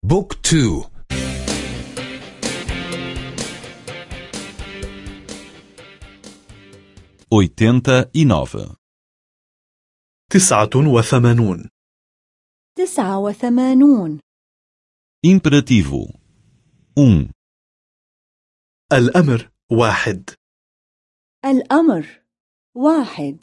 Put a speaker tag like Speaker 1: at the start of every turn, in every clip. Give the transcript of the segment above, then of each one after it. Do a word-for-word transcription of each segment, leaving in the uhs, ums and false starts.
Speaker 1: بوك تو.
Speaker 2: oitenta e nove.
Speaker 3: تسعة وثمانون.
Speaker 4: تسعة وثمانون.
Speaker 2: Imperativo. um.
Speaker 3: الأمر واحد.
Speaker 4: الأمر واحد.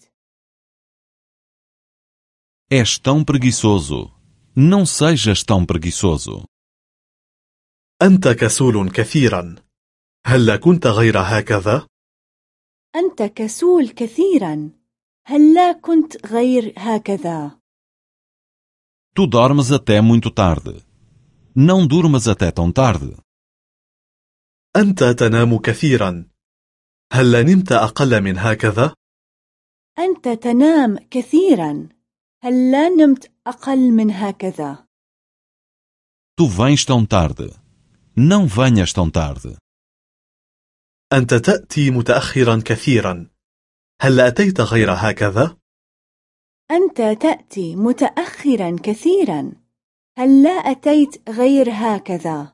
Speaker 2: És tão preguiçoso. Não sejas tão preguiçoso.
Speaker 3: أنت كسول كثيرا. هل كنت غير هكذا؟
Speaker 4: أنت كسول كثيرا. هل لا كنت غير هكذا؟
Speaker 2: Tu dormes até muito tarde. Não durmas até tão tarde.
Speaker 3: أنت تنام كثيرا. هل نمت أقل من هكذا؟
Speaker 4: أنت تنام كثيرا. هل لا نمت أقل من هكذا؟
Speaker 2: Tu vens tão tarde. Não venhas tão tarde.
Speaker 3: أنت تأتي متأخرا كثيرا. هل أتيت غير هكذا؟
Speaker 4: أنت تأتي متأخرا كثيرا. هل لا أتيت غير هكذا؟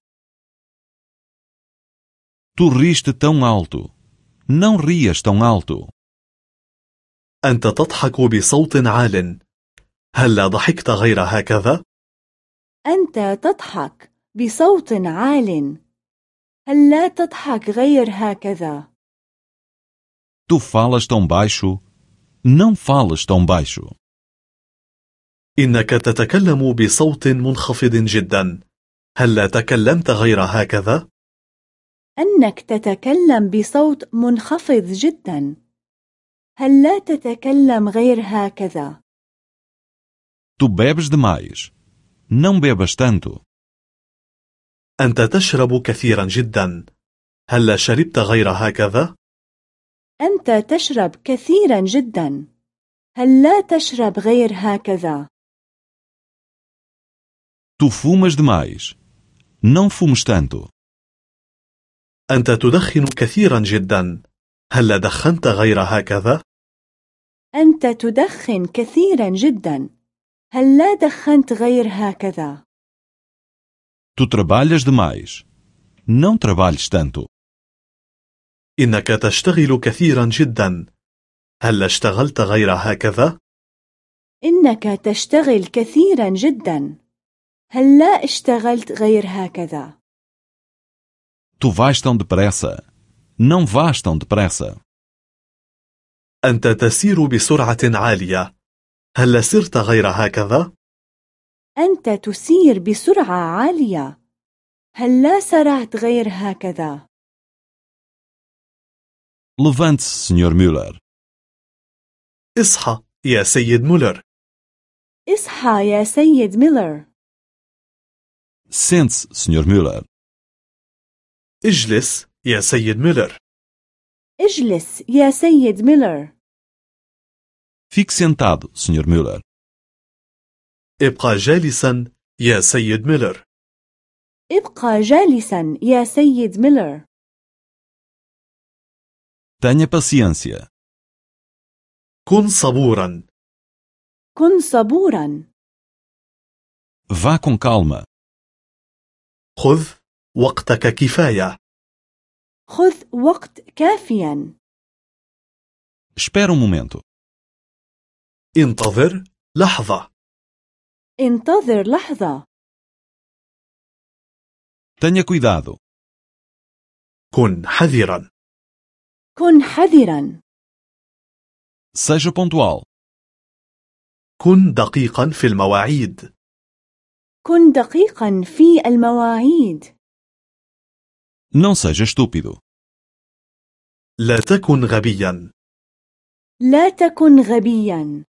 Speaker 2: Tu riste tão alto. Não rias tão alto.
Speaker 3: أنت تضحك بصوت عال. هل لا ضحكت غير هكذا؟
Speaker 4: أنت تضحك بصوت عال. هل لا تضحك غير هكذا؟
Speaker 2: Tu falas tão baixo. Não fales tão baixo.
Speaker 3: إنك تتكلم بصوت منخفض جدا. هل لا تكلمت غير هكذا؟
Speaker 4: أنك تتكلم بصوت منخفض جدا. هل لا تتكلم غير هكذا؟
Speaker 2: Tu bebes demais. Não bebas tanto.
Speaker 3: أنت تشرب كثيرا جدا. هل لا شربت غير هكذا؟
Speaker 4: أنت تشرب كثيرا جدا. هل لا تشرب غير هكذا؟
Speaker 2: Tu fumas demais. Não fumes tanto.
Speaker 3: أنت تدخن كثيرا جدا. هل لا دخنت غير هكذا؟
Speaker 4: أنت تدخن كثيرا جدا. هل لا دخنت غير هكذا؟
Speaker 2: Tu trabalhas demais. Não trabalhes tanto.
Speaker 3: إنك تشتغل كثيرا جدا. هل لا اشتغلت غير هكذا؟
Speaker 4: إنك تشتغل كثيرا جدا. هل لا اشتغلت غير هكذا؟
Speaker 2: Tu vais tão depressa. Não vás tão depressa.
Speaker 3: أنت تسير بسرعة عالية. هل لا سرت غير هكذا؟
Speaker 4: أنت تسير بسرعة عالية. هل لا سرعت غير هكذا؟
Speaker 2: Levante-se, senhor Müller.
Speaker 3: اصحى يا سيد مولر.
Speaker 4: اصحى يا سيد ميلر.
Speaker 2: Sente-se, senhor Müller.
Speaker 3: اجلس يا سيد ميلر.
Speaker 4: اجلس يا سيد ميلر.
Speaker 2: Fique sentado, senhor Müller.
Speaker 3: ابقى جالسا يا سيد ميلر.
Speaker 4: ابقى جالسا يا سيد ميلر.
Speaker 2: Tenha paciência.
Speaker 3: كن صبورا.
Speaker 4: كن صبورا.
Speaker 2: Vá com calma.
Speaker 3: خذ وقتك كفاية.
Speaker 4: خذ وقت كافيا.
Speaker 2: Espera um momento.
Speaker 3: انتظر لحظة.
Speaker 4: انتظر لحظة.
Speaker 2: Tenha cuidado.
Speaker 3: كن حذرا.
Speaker 4: كن حذرا.
Speaker 2: Seja pontual.
Speaker 3: كن دقيقا في المواعيد.
Speaker 4: كن دقيقا في المواعيد.
Speaker 2: Não seja estúpido.
Speaker 3: لا تكن غبيا.
Speaker 4: لا تكن غبيا.